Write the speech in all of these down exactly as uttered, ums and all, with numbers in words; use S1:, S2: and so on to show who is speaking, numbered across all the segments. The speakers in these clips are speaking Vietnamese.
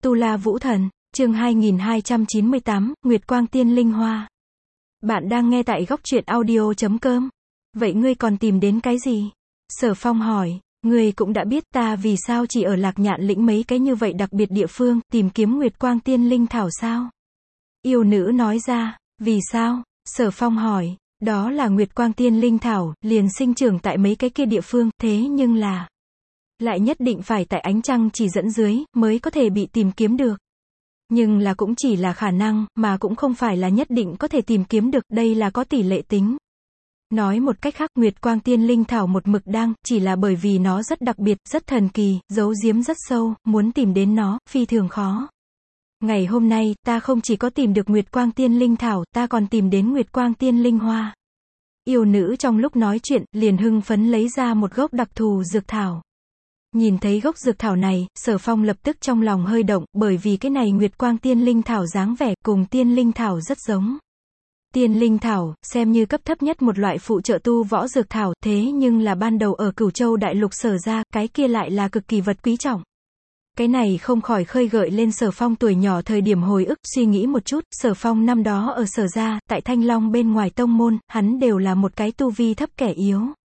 S1: Tu La Vũ Thần, chương hai nghìn hai trăm chín mươi tám, Nguyệt Quang Tiên Linh Hoa. Bạn đang nghe tại góc truyện audio chấm com. Vậy ngươi còn tìm đến cái gì? Sở Phong hỏi, ngươi cũng đã biết ta vì sao chỉ ở Lạc Nhạn lĩnh mấy cái như vậy đặc biệt địa phương, tìm kiếm Nguyệt Quang Tiên Linh Thảo sao? Yêu nữ nói ra, vì sao? Sở Phong hỏi, đó là Nguyệt Quang Tiên Linh Thảo, liền sinh trưởng tại mấy cái kia địa phương, thế nhưng là lại nhất định phải tại ánh trăng chỉ dẫn dưới, mới có thể bị tìm kiếm được. Nhưng là cũng chỉ là khả năng, mà cũng không phải là nhất định có thể tìm kiếm được, đây là có tỷ lệ tính. Nói một cách khác, Nguyệt Quang Tiên Linh Thảo một mực đang, chỉ là bởi vì nó rất đặc biệt, rất thần kỳ, giấu giếm rất sâu, muốn tìm đến nó, phi thường khó. Ngày hôm nay, ta không chỉ có tìm được Nguyệt Quang Tiên Linh Thảo, ta còn tìm đến Nguyệt Quang Tiên Linh Hoa. Yêu nữ trong lúc nói chuyện, liền hưng phấn lấy ra một gốc đặc thù dược thảo. Nhìn thấy gốc dược thảo này, Sở Phong lập tức trong lòng hơi động, bởi vì cái này Nguyệt Quang Tiên Linh Thảo dáng vẻ cùng Tiên Linh Thảo rất giống. Tiên Linh Thảo, xem như cấp thấp nhất một loại phụ trợ tu võ dược thảo, thế nhưng là ban đầu ở Cửu Châu Đại Lục sở ra, cái kia lại là cực kỳ vật quý trọng. Cái này không khỏi khơi gợi lên Sở Phong tuổi nhỏ thời điểm hồi ức, suy nghĩ một chút, Sở Phong năm đó ở sở ra, tại Thanh Long bên ngoài tông môn, hắn đều là một cái tu vi thấp kẻ yếu.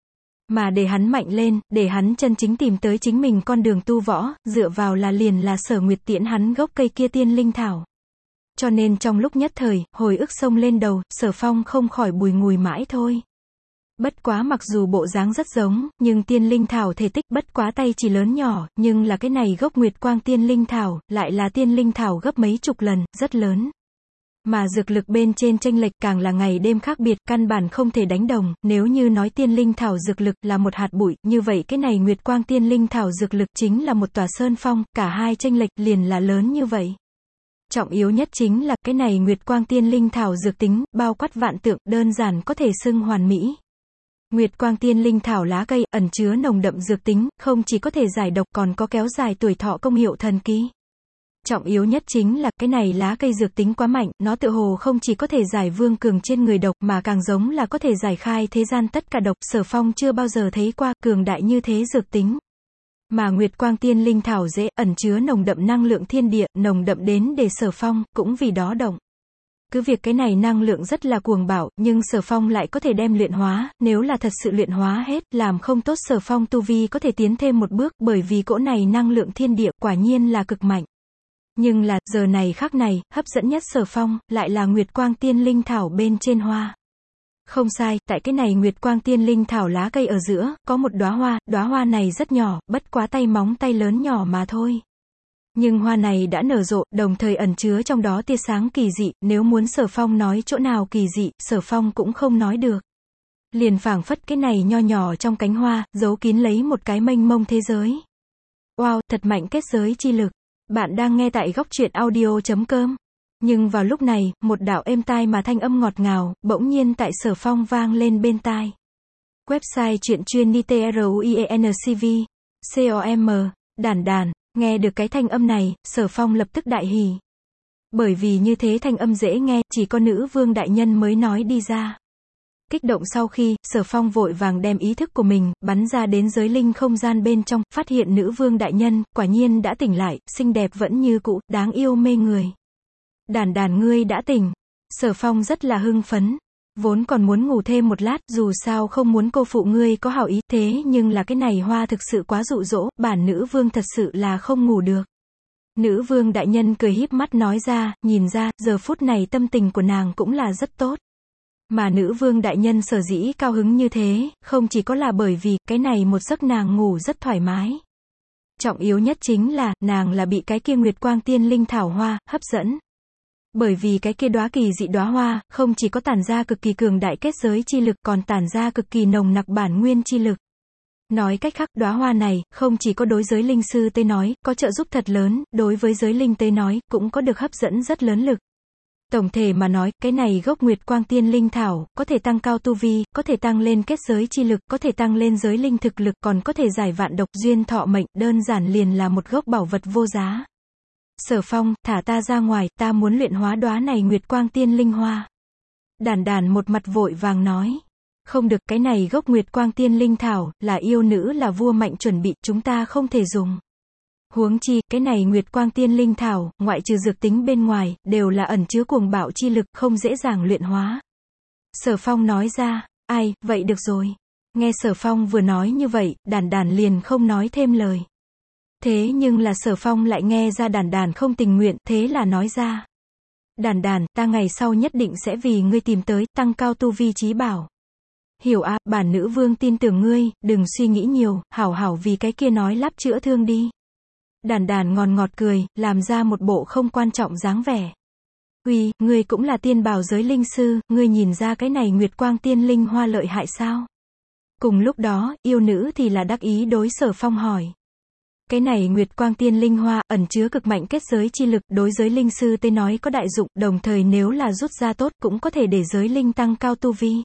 S1: Mà để hắn mạnh lên, để hắn chân chính tìm tới chính mình con đường tu võ, dựa vào là liền là Sở Nguyệt tiễn hắn gốc cây kia Tiên Linh Thảo. Cho nên trong lúc nhất thời, hồi ức xông lên đầu, Sở Phong không khỏi bùi ngùi mãi thôi. Bất quá mặc dù bộ dáng rất giống, nhưng Tiên Linh Thảo thể tích bất quá tay chỉ lớn nhỏ, nhưng là cái này gốc Nguyệt Quang Tiên Linh Thảo, lại là Tiên Linh Thảo gấp mấy chục lần, rất lớn. Mà dược lực bên trên chênh lệch càng là ngày đêm khác biệt, căn bản không thể đánh đồng, nếu như nói Tiên Linh Thảo dược lực là một hạt bụi, như vậy cái này Nguyệt Quang Tiên Linh Thảo dược lực chính là một tòa sơn phong, cả hai chênh lệch liền là lớn như vậy. Trọng yếu nhất chính là, cái này Nguyệt Quang Tiên Linh Thảo dược tính, bao quát vạn tượng, đơn giản có thể xưng hoàn mỹ. Nguyệt Quang Tiên Linh Thảo lá cây, ẩn chứa nồng đậm dược tính, không chỉ có thể giải độc còn có kéo dài tuổi thọ công hiệu thần kỳ. Trọng yếu nhất chính là, cái này lá cây dược tính quá mạnh, nó tựa hồ không chỉ có thể giải vương cường trên người độc, mà càng giống là có thể giải khai thế gian tất cả độc, Sở Phong chưa bao giờ thấy qua, cường đại như thế dược tính. Mà Nguyệt Quang Tiên Linh Thảo dễ, ẩn chứa nồng đậm năng lượng thiên địa, nồng đậm đến để Sở Phong, cũng vì đó động. Cứ việc cái này năng lượng rất là cuồng bạo, nhưng Sở Phong lại có thể đem luyện hóa, nếu là thật sự luyện hóa hết, làm không tốt Sở Phong tu vi có thể tiến thêm một bước, bởi vì cỗ này năng lượng thiên địa, quả nhiên là cực mạnh. Nhưng là, giờ này khắc này, hấp dẫn nhất Sở Phong, lại là Nguyệt Quang Tiên Linh Thảo bên trên hoa. Không sai, tại cái này Nguyệt Quang Tiên Linh Thảo lá cây ở giữa, có một đóa hoa, đóa hoa này rất nhỏ, bất quá tay móng tay lớn nhỏ mà thôi. Nhưng hoa này đã nở rộ, đồng thời ẩn chứa trong đó tia sáng kỳ dị, nếu muốn Sở Phong nói chỗ nào kỳ dị, Sở Phong cũng không nói được. Liền phảng phất cái này nho nhỏ trong cánh hoa, giấu kín lấy một cái mênh mông thế giới. Wow, thật mạnh kết giới chi lực. Bạn đang nghe tại góc truyện audio chấm com. Nhưng vào lúc này, một đạo êm tai mà thanh âm ngọt ngào, bỗng nhiên tại Sở Phong vang lên bên tai. Website truyện chuyên đi truencv, com, đàn đàn, nghe được cái thanh âm này, Sở Phong lập tức đại hỉ. Bởi vì như thế thanh âm dễ nghe, chỉ có nữ vương đại nhân mới nói đi ra. Kích động sau khi, Sở Phong vội vàng đem ý thức của mình, bắn ra đến giới linh không gian bên trong, phát hiện nữ vương đại nhân, quả nhiên đã tỉnh lại, xinh đẹp vẫn như cũ, đáng yêu mê người. Đàn đàn ngươi đã tỉnh. Sở Phong rất là hưng phấn. Vốn còn muốn ngủ thêm một lát, dù sao không muốn cô phụ ngươi có hảo ý, thế nhưng là cái này hoa thực sự quá dụ dỗ, bản nữ vương thật sự là không ngủ được. Nữ vương đại nhân cười híp mắt nói ra, nhìn ra, giờ phút này tâm tình của nàng cũng là rất tốt. Mà nữ vương đại nhân sở dĩ cao hứng như thế, không chỉ có là bởi vì, cái này một giấc nàng ngủ rất thoải mái. Trọng yếu nhất chính là, nàng là bị cái kia Nguyệt Quang Tiên Linh Thảo hoa, hấp dẫn. Bởi vì cái kia đóa kỳ dị đóa hoa, không chỉ có tản ra cực kỳ cường đại kết giới chi lực, còn tản ra cực kỳ nồng nặc bản nguyên chi lực. Nói cách khác, đóa hoa này, không chỉ có đối giới linh sư tới nói, có trợ giúp thật lớn, đối với giới linh tới nói, cũng có được hấp dẫn rất lớn lực. Tổng thể mà nói, cái này gốc Nguyệt Quang Tiên Linh Thảo, có thể tăng cao tu vi, có thể tăng lên kết giới chi lực, có thể tăng lên giới linh thực lực, còn có thể giải vạn độc duyên thọ mệnh, đơn giản liền là một gốc bảo vật vô giá. Sở Phong, thả ta ra ngoài, ta muốn luyện hóa đóa này Nguyệt Quang Tiên Linh Hoa. Đàn đàn một mặt vội vàng nói. Không được, cái này gốc Nguyệt Quang Tiên Linh Thảo, là yêu nữ là vua mạnh chuẩn bị, chúng ta không thể dùng. Huống chi, cái này Nguyệt Quang Tiên Linh Thảo, ngoại trừ dược tính bên ngoài, đều là ẩn chứa cuồng bạo chi lực, không dễ dàng luyện hóa. Sở Phong nói ra, ai, vậy được rồi. Nghe Sở Phong vừa nói như vậy, Đản Đản liền không nói thêm lời. Thế nhưng là Sở Phong lại nghe ra Đản Đản không tình nguyện, thế là nói ra. Đản Đản, ta ngày sau nhất định sẽ vì ngươi tìm tới, tăng cao tu vi trí bảo. Hiểu à, bản nữ vương tin tưởng ngươi, đừng suy nghĩ nhiều, hảo hảo vì cái kia nói lắp chữa thương đi. Đản Đản ngọt ngọt cười, làm ra một bộ không quan trọng dáng vẻ. Uy, ngươi cũng là tiên bảo giới linh sư, ngươi nhìn ra cái này Nguyệt Quang Tiên Linh Hoa lợi hại sao? Cùng lúc đó, yêu nữ thì là đắc ý đối Sở Phong hỏi. Cái này Nguyệt Quang Tiên Linh Hoa, ẩn chứa cực mạnh kết giới chi lực, đối giới linh sư tới nói có đại dụng, đồng thời nếu là rút ra tốt, cũng có thể để giới linh tăng cao tu vi.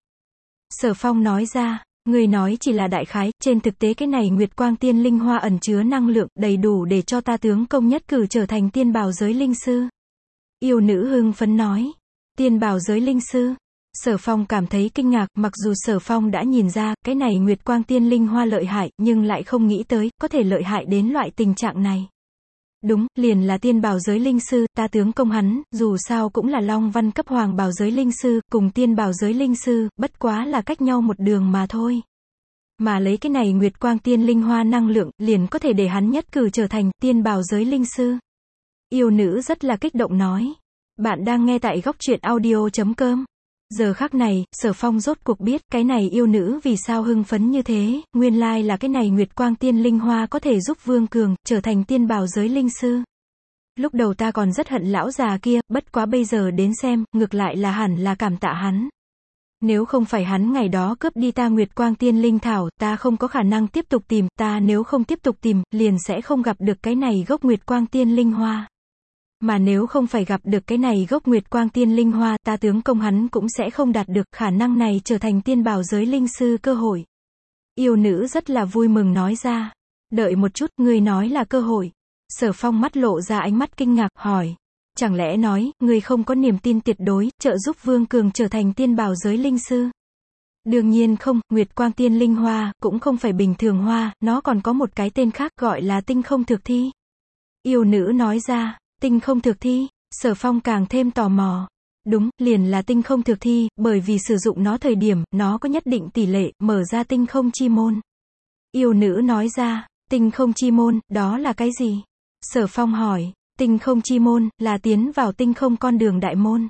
S1: Sở Phong nói ra, người nói chỉ là đại khái, trên thực tế cái này Nguyệt Quang Tiên Linh Hoa ẩn chứa năng lượng, đầy đủ để cho ta tướng công nhất cử trở thành tiên bảo giới linh sư. Yêu nữ hưng phấn nói, tiên bảo giới linh sư. Sở Phong cảm thấy kinh ngạc, mặc dù Sở Phong đã nhìn ra, cái này Nguyệt Quang Tiên Linh Hoa lợi hại, nhưng lại không nghĩ tới, có thể lợi hại đến loại tình trạng này. Đúng, liền là tiên bảo giới linh sư, ta tướng công hắn, dù sao cũng là Long Văn cấp hoàng bảo giới linh sư, cùng tiên bảo giới linh sư, bất quá là cách nhau một đường mà thôi. Mà lấy cái này Nguyệt Quang Tiên Linh Hoa năng lượng, liền có thể để hắn nhất cử trở thành tiên bảo giới linh sư. Yêu nữ rất là kích động nói. Bạn đang nghe tại góc truyện audio chấm com. Giờ khắc này, Sở Phong rốt cuộc biết, cái này yêu nữ vì sao hưng phấn như thế, nguyên lai là cái này Nguyệt Quang Tiên Linh Hoa có thể giúp Vương Cường, trở thành tiên bảo giới linh sư. Lúc đầu ta còn rất hận lão già kia, bất quá bây giờ đến xem, ngược lại là hẳn là cảm tạ hắn. Nếu không phải hắn ngày đó cướp đi ta Nguyệt Quang Tiên Linh Thảo, ta không có khả năng tiếp tục tìm, ta nếu không tiếp tục tìm, liền sẽ không gặp được cái này gốc Nguyệt Quang Tiên Linh Hoa. Mà nếu không phải gặp được cái này gốc Nguyệt Quang Tiên Linh Hoa, ta tướng công hắn cũng sẽ không đạt được khả năng này trở thành tiên bảo giới linh sư cơ hội. Yêu nữ rất là vui mừng nói ra. Đợi một chút, ngươi nói là cơ hội. Sở Phong mắt lộ ra ánh mắt kinh ngạc, hỏi. Chẳng lẽ nói, ngươi không có niềm tin tuyệt đối, trợ giúp Vương Cường trở thành tiên bảo giới linh sư? Đương nhiên không, Nguyệt Quang Tiên Linh Hoa, cũng không phải bình thường hoa, nó còn có một cái tên khác gọi là tinh không thực thi. Yêu nữ nói ra. Tinh không thực thi, Sở Phong càng thêm tò mò. Đúng, liền là tinh không thực thi, bởi vì sử dụng nó thời điểm, nó có nhất định tỷ lệ, mở ra tinh không chi môn. Yêu nữ nói ra, tinh không chi môn, đó là cái gì? Sở Phong hỏi, tinh không chi môn, là tiến vào tinh không con đường đại môn.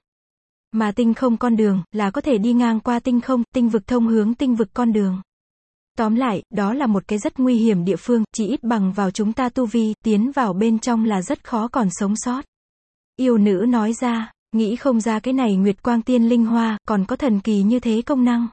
S1: Mà tinh không con đường, là có thể đi ngang qua tinh không, tinh vực thông hướng tinh vực con đường. Tóm lại, đó là một cái rất nguy hiểm địa phương, chỉ ít bằng vào chúng ta tu vi, tiến vào bên trong là rất khó còn sống sót. Yêu nữ nói ra, nghĩ không ra cái này Nguyệt Quang Tiên Linh Hoa, còn có thần kỳ như thế công năng.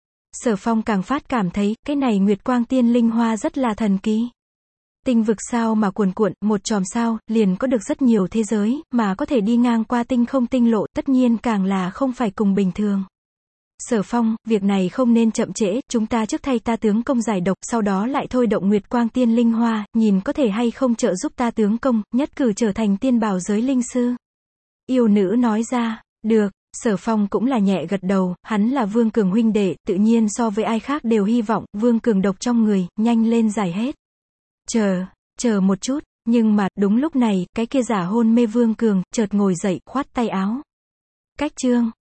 S1: Sở Phong càng phát cảm thấy, cái này Nguyệt Quang Tiên Linh Hoa rất là thần kỳ. Tinh vực sao mà cuồn cuộn, một chòm sao, liền có được rất nhiều thế giới, mà có thể đi ngang qua tinh không tinh lộ, tất nhiên càng là không phải cùng bình thường. Sở Phong, việc này không nên chậm trễ, chúng ta trước thay ta tướng công giải độc, sau đó lại thôi động Nguyệt Quang Tiên Linh Hoa, nhìn có thể hay không trợ giúp ta tướng công, nhất cử trở thành tiên bảo giới linh sư. Yêu nữ nói ra, được, Sở Phong cũng là nhẹ gật đầu, hắn là Vương Cường huynh đệ, tự nhiên so với ai khác đều hy vọng, Vương Cường độc trong người, nhanh lên giải hết. Chờ, chờ một chút, nhưng mà, đúng lúc này, cái kia giả hôn mê Vương Cường, chợt ngồi dậy, khoát tay áo. Cách chương.